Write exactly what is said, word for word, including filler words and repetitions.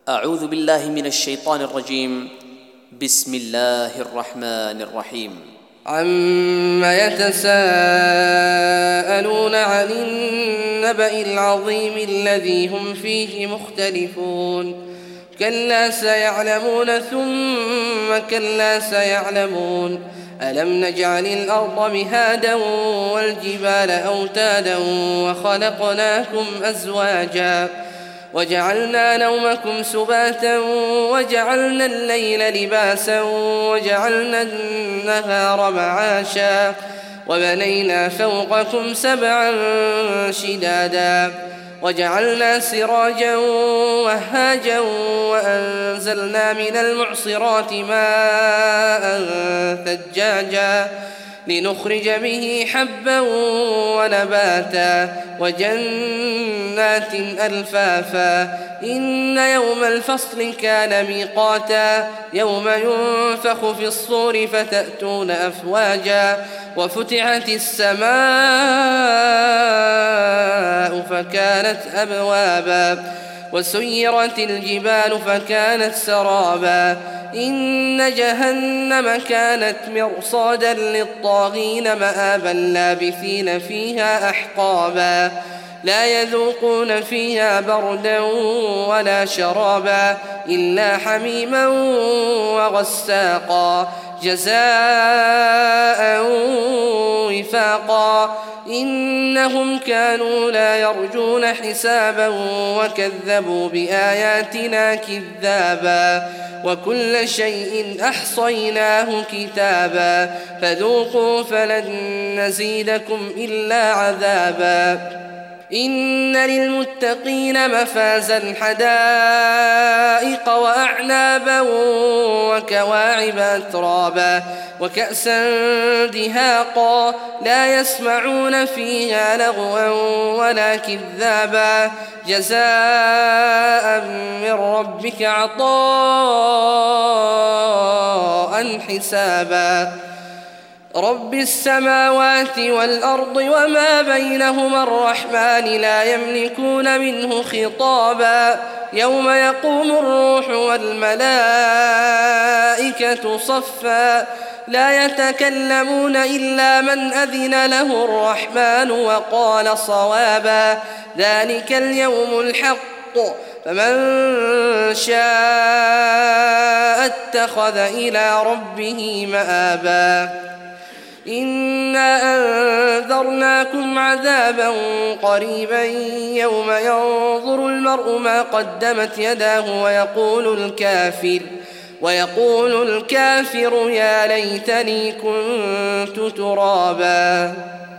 أعوذ بالله من الشيطان الرجيم. بسم الله الرحمن الرحيم. عما يتساءلون عن النبأ العظيم الذي هم فيه مختلفون كلا سيعلمون ثم كلا سيعلمون ألم نجعل الأرض مهادا والجبال أوتادا وخلقناكم أزواجا وجعلنا نومكم سباتا وجعلنا الليل لباسا وجعلنا النهار معاشا وبنينا فوقكم سبعا شدادا وجعلنا سراجا وهاجا وأنزلنا من المعصرات ماء ثجاجا لنخرج به حبا ونباتا وجنات ألفافا إن يوم الفصل كان ميقاتا يوم ينفخ في الصور فتأتون أفواجا وفتحت السماء فكانت أبوابا وسيرت الجبال فكانت سرابا إن جهنم كانت مرصادا للطاغين مآبا لابثين فيها أحقابا لا يذوقون فيها بردا ولا شرابا إلا حميما وغساقا جزاء وفاقا إنهم كانوا لا يرجون حسابا وكذبوا بآياتنا كذابا وكل شيء أحصيناه كتابا فذوقوا فلن نزيدكم إلا عذابا إن للمتقين مفازا حدائق وأعنابا وكواعب أترابا وكأسا دهاقا لا يسمعون فيها لغوا ولا كذابا جزاء من ربك عطاء حسابا رب السماوات والأرض وما بينهما الرحمن لا يملكون منه خطابا يوم يقوم الروح والملائكة صفا لا يتكلمون إلا من أذن له الرحمن وقال صوابا ذلك اليوم الحق فمن شاء اتخذ إلى ربه مآبا إنا أنذرناكم عذابا قريبا يوم ينظر المرء ما قدمت يداه ويقول الكافر ويقول الكافر يا ليتني كنت ترابا.